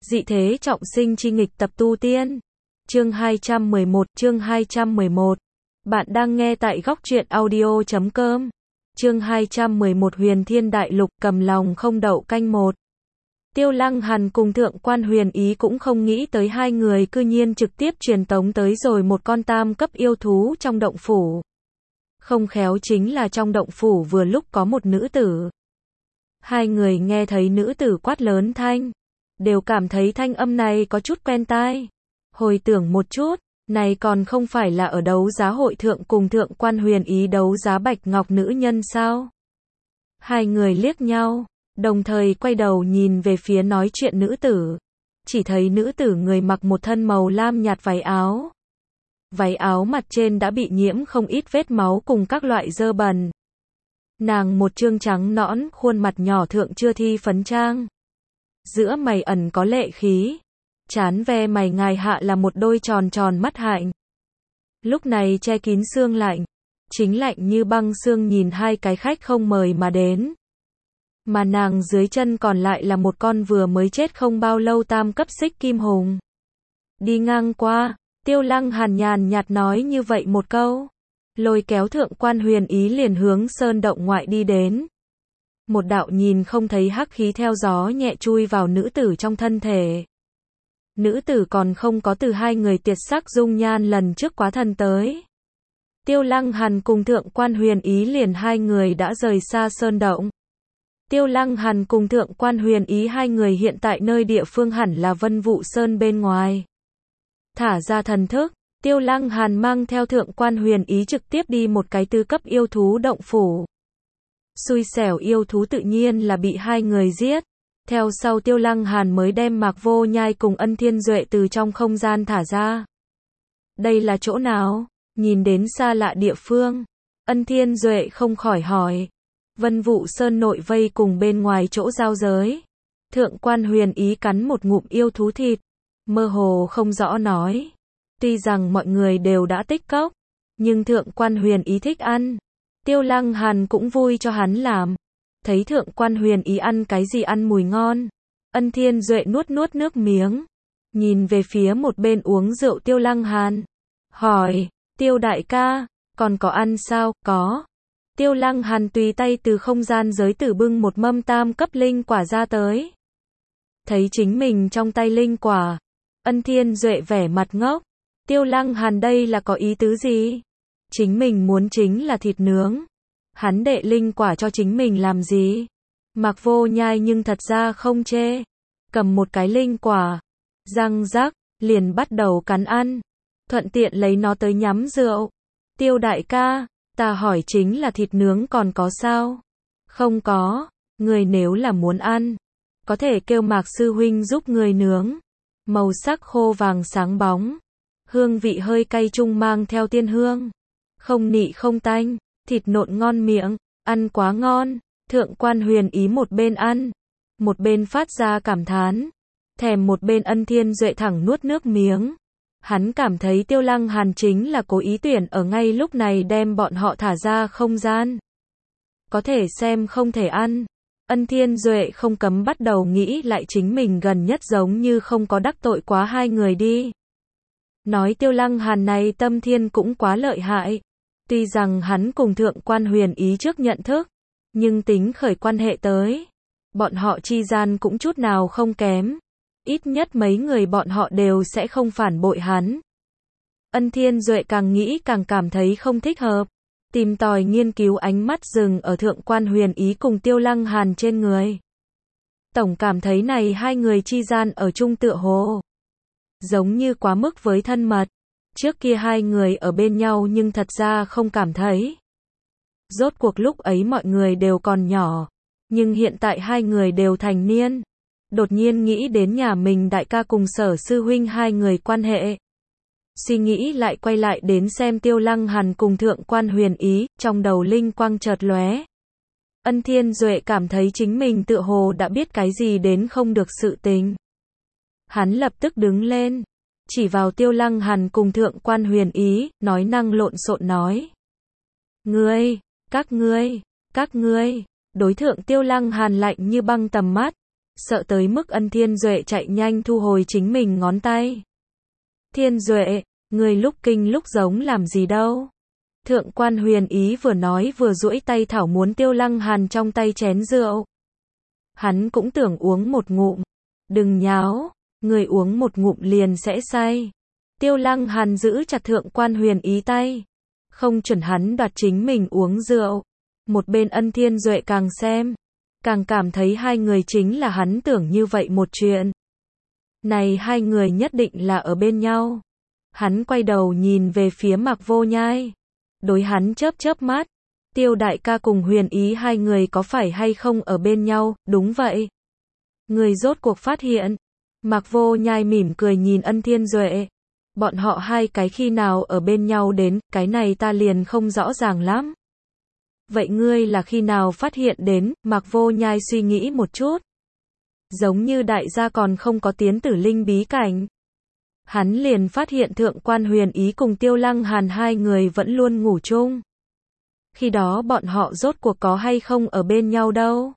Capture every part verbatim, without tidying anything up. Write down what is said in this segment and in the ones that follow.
Dị thế trọng sinh chi nghịch tập tu tiên. Chương hai trăm mười một, chương hai trăm mười một. Bạn đang nghe tại góc truyện audio chấm com. Chương hai trăm mười một Huyền Thiên Đại Lục, cầm lòng không đậu canh một. Tiêu Lăng Hàn cùng Thượng Quan Huyền Ý cũng không nghĩ tới hai người cư nhiên trực tiếp truyền tống tới rồi một con tam cấp yêu thú trong động phủ. Không khéo chính là trong động phủ vừa lúc có một nữ tử. Hai người nghe thấy nữ tử quát lớn thanh, đều cảm thấy thanh âm này có chút quen tai. Hồi tưởng một chút, này còn không phải là ở đấu giá hội thượng cùng Thượng Quan Huyền Ý đấu giá bạch ngọc nữ nhân sao? Hai người liếc nhau, đồng thời quay đầu nhìn về phía nói chuyện nữ tử. Chỉ thấy nữ tử người mặc một thân màu lam nhạt váy áo. Váy áo mặt trên đã bị nhiễm không ít vết máu cùng các loại dơ bẩn. Nàng một trương trắng nõn, khuôn mặt nhỏ thượng chưa thi phấn trang. Giữa mày ẩn có lệ khí. Trán ve mày ngài hạ là một đôi tròn tròn mắt hạnh. Lúc này che kín xương lạnh. Chính lạnh như băng xương nhìn hai cái khách không mời mà đến. Mà nàng dưới chân còn lại là một con vừa mới chết không bao lâu tam cấp xích kim hùng. Đi ngang qua, Tiêu Lăng Hàn nhàn nhạt nói như vậy một câu. Lôi kéo Thượng Quan Huyền Ý liền hướng sơn động ngoại đi đến. Một đạo nhìn không thấy hắc khí theo gió nhẹ chui vào nữ tử trong thân thể. Nữ tử còn không có từ hai người tiệt sắc dung nhan lần trước quá thân tới. Tiêu Lăng Hàn cùng Thượng Quan Huyền Ý liền hai người đã rời xa sơn động. Tiêu Lăng Hàn cùng Thượng Quan Huyền Ý hai người hiện tại nơi địa phương hẳn là Vân Vũ Sơn bên ngoài. Thả ra thần thức, Tiêu Lăng Hàn mang theo Thượng Quan Huyền Ý trực tiếp đi một cái tứ cấp yêu thú động phủ. Xui xẻo yêu thú tự nhiên là bị hai người giết. Theo sau Tiêu Lăng Hàn mới đem Mạc Vô Nhai cùng Ân Thiên Duệ từ trong không gian thả ra. Đây là chỗ nào? Nhìn đến xa lạ địa phương. Ân Thiên Duệ không khỏi hỏi. Vân Vũ Sơn nội vây cùng bên ngoài chỗ giao giới. Thượng Quan Huyền Ý cắn một ngụm yêu thú thịt. Mơ hồ không rõ nói. Tuy rằng mọi người đều đã tích cốc. Nhưng Thượng Quan Huyền Ý thích ăn. Tiêu Lăng Hàn cũng vui cho hắn làm. Thấy Thượng Quan Huyền Ý ăn cái gì ăn mùi ngon. Ân Thiên Duệ nuốt nuốt nước miếng. Nhìn về phía một bên uống rượu Tiêu Lăng Hàn. Hỏi, Tiêu đại ca, còn có ăn sao? Có. Tiêu Lăng Hàn tùy tay từ không gian giới tử bưng một mâm tam cấp linh quả ra tới. Thấy chính mình trong tay linh quả. Ân Thiên Duệ vẻ mặt ngốc. Tiêu Lăng Hàn đây là có ý tứ gì? Chính mình muốn chính là thịt nướng. Hắn đệ linh quả cho chính mình làm gì? Mạc Vô Nhai nhưng thật ra không chê. Cầm một cái linh quả. Răng rắc, liền bắt đầu cắn ăn. Thuận tiện lấy nó tới nhắm rượu. Tiêu đại ca, ta hỏi chính là thịt nướng còn có sao? Không có, người nếu là muốn ăn. Có thể kêu Mạc sư huynh giúp người nướng. Màu sắc khô vàng sáng bóng. Hương vị hơi cay trung mang theo tiên hương. Không nị không tanh. Thịt nộn ngon miệng, ăn quá ngon. Thượng Quan Huyền Ý một bên ăn, một bên phát ra cảm thán. Thèm một bên Ân Thiên Duệ thẳng nuốt nước miếng. Hắn cảm thấy Tiêu Lăng Hàn chính là cố ý tuyển ở ngay lúc này đem bọn họ thả ra không gian. Có thể xem không thể ăn. Ân Thiên Duệ không cấm bắt đầu nghĩ lại chính mình gần nhất giống như không có đắc tội quá hai người đi. Nói Tiêu Lăng Hàn này tâm thiên cũng quá lợi hại. Tuy rằng hắn cùng Thượng Quan Huyền Ý trước nhận thức, nhưng tính khởi quan hệ tới, bọn họ chi gian cũng chút nào không kém. Ít nhất mấy người bọn họ đều sẽ không phản bội hắn. Ân Thiên Duệ càng nghĩ càng cảm thấy không thích hợp. Tìm tòi nghiên cứu ánh mắt dừng ở Thượng Quan Huyền Ý cùng Tiêu Lăng Hàn trên người. Tổng cảm thấy này hai người chi gian ở chung tựa hồ. Giống như quá mức với thân mật. Trước kia hai người ở bên nhau nhưng thật ra không cảm thấy. Rốt cuộc lúc ấy mọi người đều còn nhỏ. Nhưng hiện tại hai người đều thành niên. Đột nhiên nghĩ đến nhà mình đại ca cùng Sở sư huynh hai người quan hệ. Suy nghĩ lại quay lại đến xem Tiêu Lăng Hàn cùng Thượng Quan Huyền Ý, trong đầu linh quang chợt lóe. Ân Thiên Duệ cảm thấy chính mình tựa hồ đã biết cái gì đến không được sự tình. Hắn lập tức đứng lên. Chỉ vào Tiêu Lăng Hàn cùng Thượng Quan Huyền Ý, nói năng lộn xộn nói. Ngươi, các ngươi, các ngươi, đối thượng Tiêu Lăng Hàn lạnh như băng tầm mắt. sợ tới mức Ân Thiên Duệ chạy nhanh thu hồi chính mình ngón tay. Thiên Duệ, người lúc kinh lúc giống làm gì đâu. Thượng quan Huyền Ý vừa nói vừa duỗi tay thảo muốn Tiêu Lăng Hàn trong tay chén rượu. Hắn cũng tưởng uống một ngụm. Đừng nháo, người uống một ngụm liền sẽ say. Tiêu Lăng Hàn giữ chặt Thượng quan Huyền Ý tay. Không chuẩn hắn đoạt chính mình uống rượu. Một bên Ân Thiên Duệ càng xem, càng cảm thấy hai người chính là hắn tưởng như vậy một chuyện. Này hai người nhất định là ở bên nhau. Hắn quay đầu nhìn về phía Mạc Vô Nhai. Đối hắn chớp chớp mắt. Tiêu đại ca cùng Huyền Ý hai người có phải hay không ở bên nhau, đúng vậy. Người rốt cuộc phát hiện. Mạc Vô Nhai mỉm cười nhìn Ân Thiên Duệ. Bọn họ hai cái khi nào ở bên nhau đến, cái này ta liền không rõ ràng lắm. Vậy ngươi là khi nào phát hiện đến, Mạc Vô Nhai suy nghĩ một chút. Giống như đại gia còn không có tiến tử linh bí cảnh. Hắn liền phát hiện Thượng quan Huyền Ý cùng Tiêu Lăng Hàn hai người vẫn luôn ngủ chung. Khi đó bọn họ rốt cuộc có hay không ở bên nhau đâu.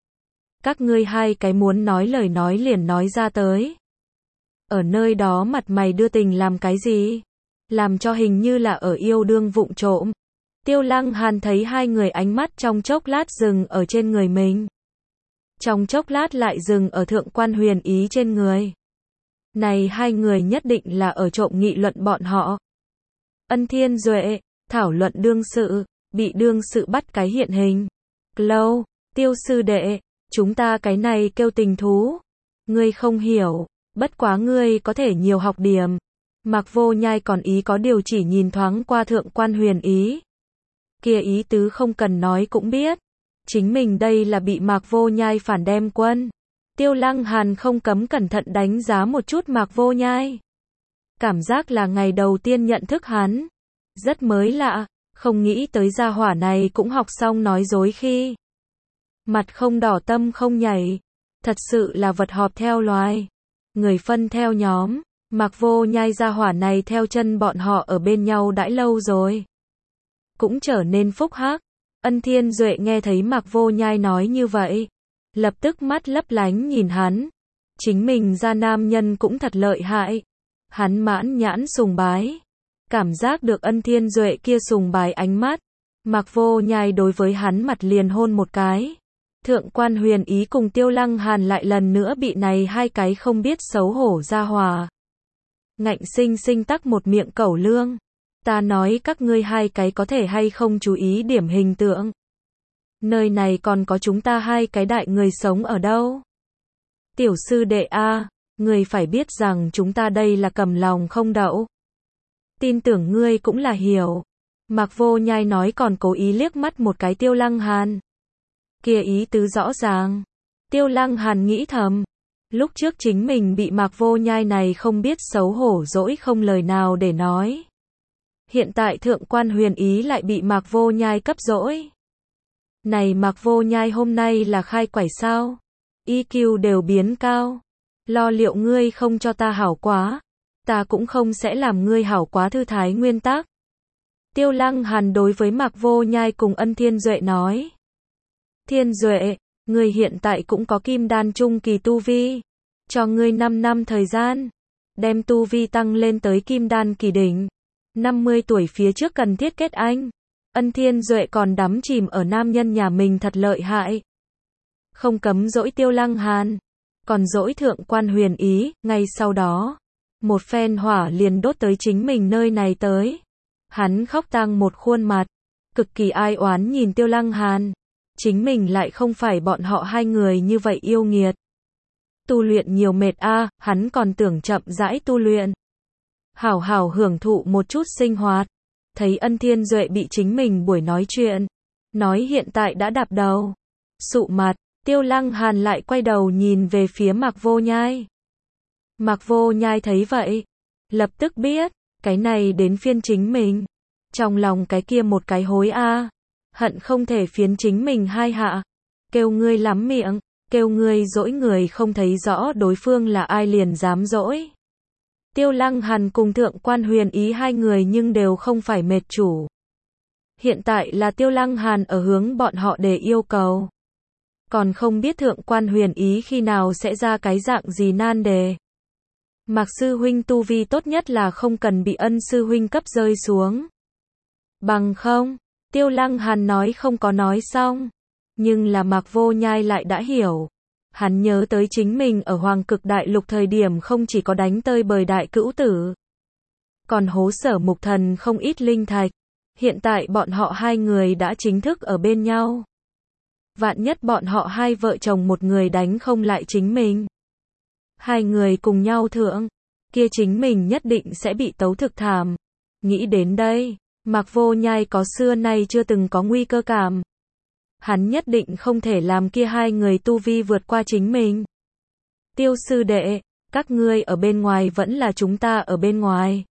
Các ngươi hai cái muốn nói lời nói liền nói ra tới. Ở nơi đó mặt mày đưa tình làm cái gì? Làm cho hình như là ở yêu đương vụng trộm. Tiêu Lăng Hàn thấy hai người ánh mắt trong chốc lát dừng ở trên người mình. Trong chốc lát lại dừng ở Thượng quan Huyền Ý trên người. Này hai người nhất định là ở trộm nghị luận bọn họ. Ân Thiên Duệ, thảo luận đương sự, bị đương sự bắt cái hiện hình. Lâu, Tiêu sư đệ, chúng ta cái này kêu tình thú. Ngươi không hiểu, bất quá ngươi có thể nhiều học điểm. Mạc Vô Nhai còn ý có điều chỉ nhìn thoáng qua Thượng quan Huyền Ý. Kia ý tứ không cần nói cũng biết. Chính mình đây là bị Mạc Vô Nhai phản đem quân. Tiêu Lăng Hàn không cấm cẩn thận đánh giá một chút Mạc Vô Nhai. Cảm giác là ngày đầu tiên nhận thức hắn. Rất mới lạ, không nghĩ tới gia hỏa này cũng học xong nói dối khi. Mặt không đỏ tâm không nhảy. Thật sự là vật họp theo loài. Người phân theo nhóm. Mạc Vô Nhai gia hỏa này theo chân bọn họ ở bên nhau đãi lâu rồi. Cũng trở nên phúc hắc. Ân Thiên Duệ nghe thấy Mạc Vô Nhai nói như vậy. Lập tức mắt lấp lánh nhìn hắn. Chính mình ra nam nhân cũng thật lợi hại. Hắn mãn nhãn sùng bái. Cảm giác được Ân Thiên Duệ kia sùng bái ánh mắt. Mạc Vô Nhai đối với hắn mặt liền hôn một cái. Thượng quan Huyền Ý cùng Tiêu Lăng Hàn lại lần nữa bị này hai cái không biết xấu hổ ra hòa. Ngạnh sinh sinh tắc một miệng cẩu lương. Ta nói các ngươi hai cái có thể hay không chú ý điểm hình tượng. Nơi này còn có chúng ta hai cái đại người sống ở đâu. Tiểu sư đệ a, người phải biết rằng chúng ta đây là cầm lòng không đậu. Tin tưởng ngươi cũng là hiểu. Mạc Vô Nhai nói còn cố ý liếc mắt một cái Tiêu Lăng Hàn. Kia ý tứ rõ ràng. Tiêu Lăng Hàn nghĩ thầm. Lúc trước chính mình bị Mạc Vô Nhai này không biết xấu hổ dỗi không lời nào để nói. Hiện tại Thượng quan Huyền Ý lại bị Mạc Vô Nhai cấp dỗi. Này Mạc Vô Nhai hôm nay là khai quải sao? i kiu đều biến cao. Lo liệu ngươi không cho ta hảo quá. Ta cũng không sẽ làm ngươi hảo quá thư thái nguyên tắc. Tiêu Lăng Hàn đối với Mạc Vô Nhai cùng Ân Thiên Duệ nói. Thiên Duệ, ngươi hiện tại cũng có kim đan trung kỳ tu vi. Cho ngươi năm năm thời gian. Đem tu vi tăng lên tới kim đan kỳ đỉnh. năm mươi tuổi phía trước cần thiết kết anh. Ân Thiên Duệ còn đắm chìm ở nam nhân nhà mình thật lợi hại. Không cấm dỗi Tiêu Lăng Hàn. Còn dỗi Thượng quan Huyền Ý, ngay sau đó. Một phen hỏa liền đốt tới chính mình nơi này tới. Hắn khóc tang một khuôn mặt. Cực kỳ ai oán nhìn Tiêu Lăng Hàn. Chính mình lại không phải bọn họ hai người như vậy yêu nghiệt. Tu luyện nhiều mệt a, à, hắn còn tưởng chậm rãi tu luyện. Hảo hảo hưởng thụ một chút sinh hoạt. Thấy Ân Thiên Duệ bị chính mình buổi nói chuyện. Nói hiện tại đã đạp đầu. Sụ mặt, Tiêu Lăng Hàn lại quay đầu nhìn về phía Mạc Vô Nhai. Mạc Vô Nhai thấy vậy. Lập tức biết, cái này đến phiên chính mình. Trong lòng cái kia một cái hối a à. Hận không thể phiến chính mình hai hạ. Kêu ngươi lắm miệng. Kêu ngươi dỗi người không thấy rõ đối phương là ai liền dám dỗi. Tiêu Lăng Hàn cùng Thượng quan Huyền Ý hai người nhưng đều không phải mệt chủ. Hiện tại là Tiêu Lăng Hàn ở hướng bọn họ để yêu cầu. còn không biết thượng quan huyền ý khi nào sẽ ra cái dạng gì nan đề. Mạc sư huynh tu vi tốt nhất là không cần bị Ân sư huynh cấp rơi xuống. Bằng không, Tiêu Lăng Hàn nói không có nói xong. Nhưng là Mạc Vô Nhai lại đã hiểu. Hắn nhớ tới chính mình ở Hoàng Cực Đại Lục thời điểm không chỉ có đánh tơi bời đại cữu tử. Còn hố Sở Mục Thần không ít linh thạch. Hiện tại bọn họ hai người đã chính thức ở bên nhau. Vạn nhất bọn họ hai vợ chồng một người đánh không lại chính mình. Hai người cùng nhau thượng. Kia chính mình nhất định sẽ bị tấu thực thảm. Nghĩ đến đây, Mạc Vô Nhai có xưa nay chưa từng có nguy cơ cảm. Hắn nhất định không thể làm kia hai người tu vi vượt qua chính mình. Tiêu sư đệ, các ngươi ở bên ngoài vẫn là chúng ta ở bên ngoài.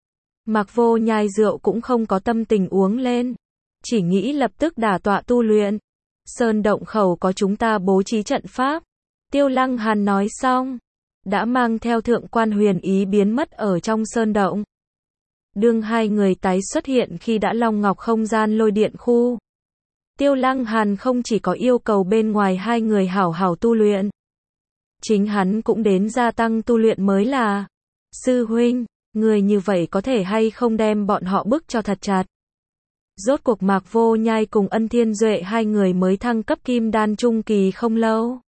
Mạc Vô Nhai rượu cũng không có tâm tình uống lên. Chỉ nghĩ lập tức đả tọa tu luyện. Sơn động khẩu có chúng ta bố trí trận pháp. Tiêu Lăng Hàn nói xong. Đã mang theo thượng quan huyền ý biến mất ở trong sơn động. Đương hai người tái xuất hiện khi đã Long Ngọc không gian lôi điện khu. Tiêu Lăng Hàn không chỉ có yêu cầu bên ngoài hai người hảo hảo tu luyện. Chính hắn cũng đến gia tăng tu luyện mới là. Sư huynh, người như vậy có thể hay không đem bọn họ bức cho thật chặt. Rốt cuộc Mạc Vô Nhai cùng Ân Thiên Duệ hai người mới thăng cấp kim đan trung kỳ không lâu.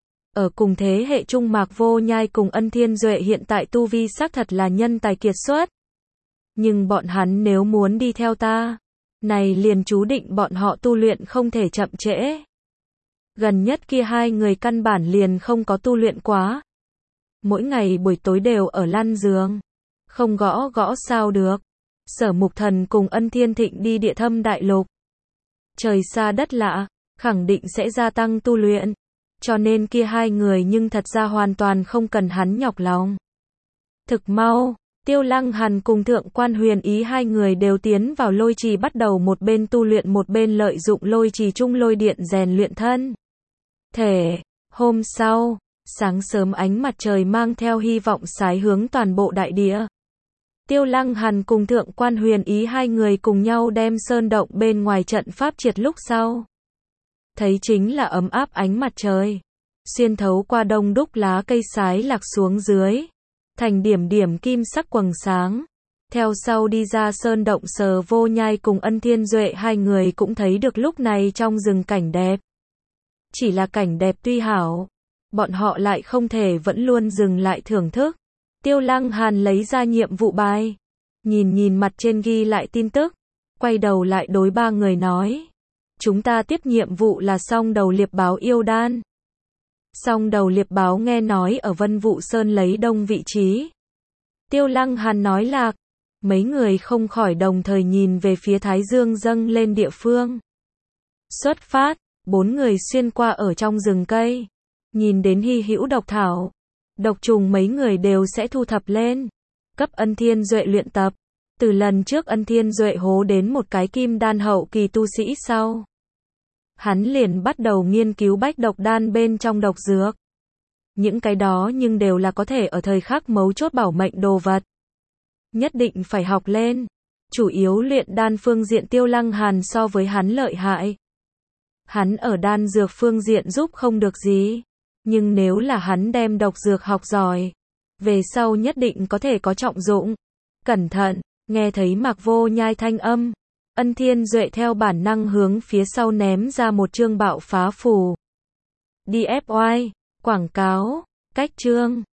Ở cùng thế hệ trung Mạc Vô Nhai cùng Ân Thiên Duệ hiện tại tu vi xác thật là nhân tài kiệt xuất. Nhưng bọn hắn nếu muốn đi theo ta, này liền chú định bọn họ tu luyện không thể chậm trễ. Gần nhất kia hai người căn bản liền không có tu luyện quá. Mỗi ngày buổi tối đều ở lăn giường. Không gõ gõ sao được. Sở Mục Thần cùng Ân Thiên Thịnh đi địa thâm đại lục. Trời xa đất lạ, khẳng định sẽ gia tăng tu luyện. Cho nên kia hai người nhưng thật ra hoàn toàn không cần hắn nhọc lòng. Thực mau, Tiêu Lăng Hàn cùng thượng quan huyền ý hai người đều tiến vào lôi trì bắt đầu một bên tu luyện một bên lợi dụng lôi trì trung lôi điện rèn luyện thân. Thể, hôm sau, sáng sớm ánh mặt trời mang theo hy vọng sái hướng toàn bộ đại địa. Tiêu Lăng Hàn cùng thượng quan huyền ý hai người cùng nhau đem sơn động bên ngoài trận pháp triệt lúc sau. Thấy chính là ấm áp ánh mặt trời. Xuyên thấu qua đông đúc lá cây sái lạc xuống dưới. Thành điểm điểm kim sắc quầng sáng. Theo sau đi ra sơn động Sờ Vô Nhai cùng Ân Thiên Duệ hai người cũng thấy được lúc này trong rừng cảnh đẹp. Chỉ là cảnh đẹp tuy hảo. Bọn họ lại không thể vẫn luôn dừng lại thưởng thức. Tiêu Lăng Hàn lấy ra nhiệm vụ bài. Nhìn nhìn mặt trên ghi lại tin tức. Quay đầu lại đối ba người nói. Chúng ta tiếp nhiệm vụ là song đầu liệp báo yêu đan. Song đầu liệp báo nghe nói ở Vân Vũ Sơn lấy đông vị trí. Tiêu Lăng Hàn nói lạc. Mấy người không khỏi đồng thời nhìn về phía Thái Dương dâng lên địa phương. Xuất phát, bốn người xuyên qua ở trong rừng cây. Nhìn đến hy hữu độc thảo. Độc trùng mấy người đều sẽ thu thập lên. Cấp Ân Thiên Duệ luyện tập. Từ lần trước Ân Thiên Duệ hố đến một cái kim đan hậu kỳ tu sĩ sau. Hắn liền bắt đầu nghiên cứu bách độc đan bên trong độc dược. Những cái đó nhưng đều là có thể ở thời khắc mấu chốt bảo mệnh đồ vật. Nhất định phải học lên. Chủ yếu luyện đan phương diện Tiêu Lăng Hàn so với hắn lợi hại. Hắn ở đan dược phương diện giúp không được gì. Nhưng nếu là hắn đem độc dược học giỏi, về sau nhất định có thể có trọng dụng. Cẩn thận, nghe thấy Mạc Vô Nhai thanh âm. Ân Thiên Duệ theo bản năng hướng phía sau ném ra một chương bạo phá phù. đê ép oai, quảng cáo, cách chương.